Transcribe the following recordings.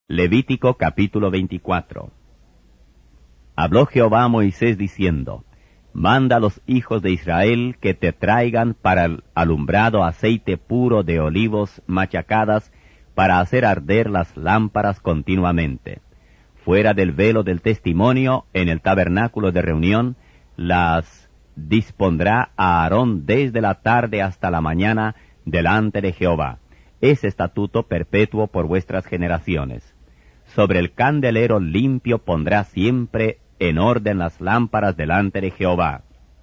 Levítico capítulo 24. Habló Jehová a Moisés diciendo: Manda a los hijos de Israel que te traigan para el alumbrado aceite puro de olivos machacadas para hacer arder las lámparas continuamente. Fuera del velo del testimonio, en el tabernáculo de reunión, las dispondrá a Aarón desde la tarde hasta la mañana delante de Jehová. Es estatuto perpetuo por vuestras generaciones. Sobre el candelero limpio pondrá siempre en orden las lámparas delante de Jehová.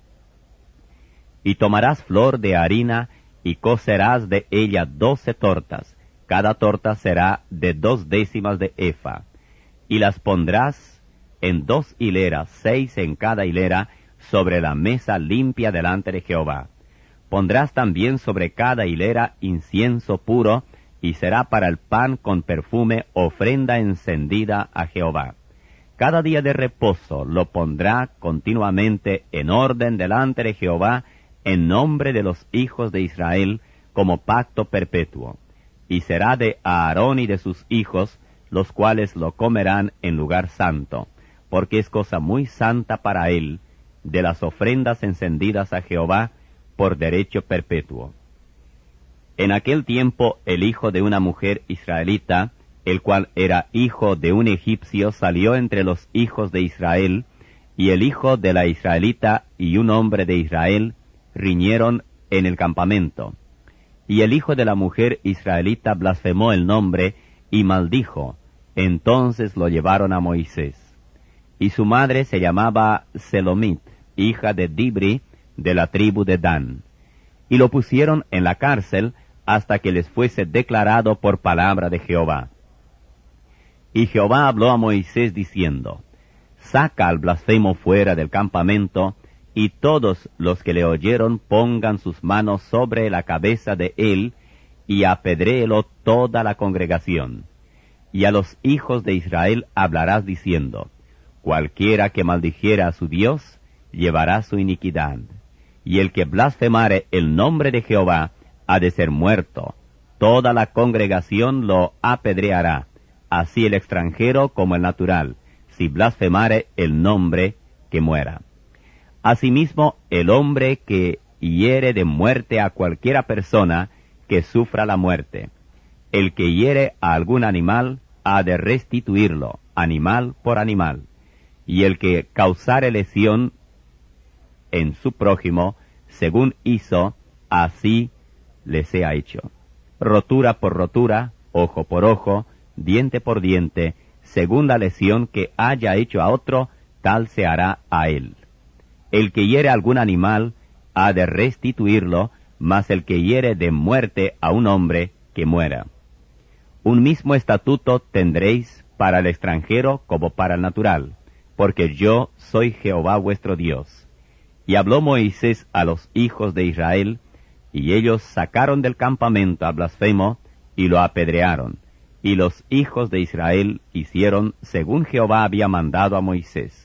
Y tomarás flor de harina y cocerás de ella 12 tortas. Cada torta será de 2 décimas de efa. Y las pondrás en 2 hileras, 6 en cada hilera, sobre la mesa limpia delante de Jehová. Pondrás también sobre cada hilera incienso puro, y será para el pan con perfume ofrenda encendida a Jehová. Cada día de reposo lo pondrá continuamente en orden delante de Jehová, en nombre de los hijos de Israel, como pacto perpetuo. Y será de Aarón y de sus hijos, los cuales lo comerán en lugar santo, porque es cosa muy santa para él, de las ofrendas encendidas a Jehová, por derecho perpetuo. En aquel tiempo el hijo de una mujer israelita, el cual era hijo de un egipcio, salió entre los hijos de Israel, y el hijo de la israelita y un hombre de Israel riñeron en el campamento. Y el hijo de la mujer israelita blasfemó el nombre y maldijo. Entonces lo llevaron a Moisés. Y su madre se llamaba Selomit, hija de Dibri, de la tribu de Dan. Y lo pusieron en la cárcel hasta que les fuese declarado por palabra de Jehová. Y Jehová habló a Moisés diciendo: Saca al blasfemo fuera del campamento, y todos los que le oyeron pongan sus manos sobre la cabeza de él, y apedréelo toda la congregación. Y a los hijos de Israel hablarás diciendo: Cualquiera que maldijera a su Dios, llevará su iniquidad. Y el que blasfemare el nombre de Jehová, ha de ser muerto. Toda la congregación lo apedreará, así el extranjero como el natural, si blasfemare el nombre, que muera. Asimismo, el hombre que hiere de muerte a cualquiera persona, que sufra la muerte. El que hiere a algún animal, ha de restituirlo, animal por animal. Y el que causare lesión en su prójimo, según hizo, así le sea hecho. Rotura por rotura, ojo por ojo, diente por diente, según la lesión que haya hecho a otro, tal se hará a él. El que hiere algún animal, ha de restituirlo, mas el que hiere de muerte a un hombre, que muera. Un mismo estatuto tendréis para el extranjero como para el natural, porque yo soy Jehová vuestro Dios. Y habló Moisés a los hijos de Israel, y ellos sacaron del campamento a blasfemo, y lo apedrearon. Y los hijos de Israel hicieron según Jehová había mandado a Moisés.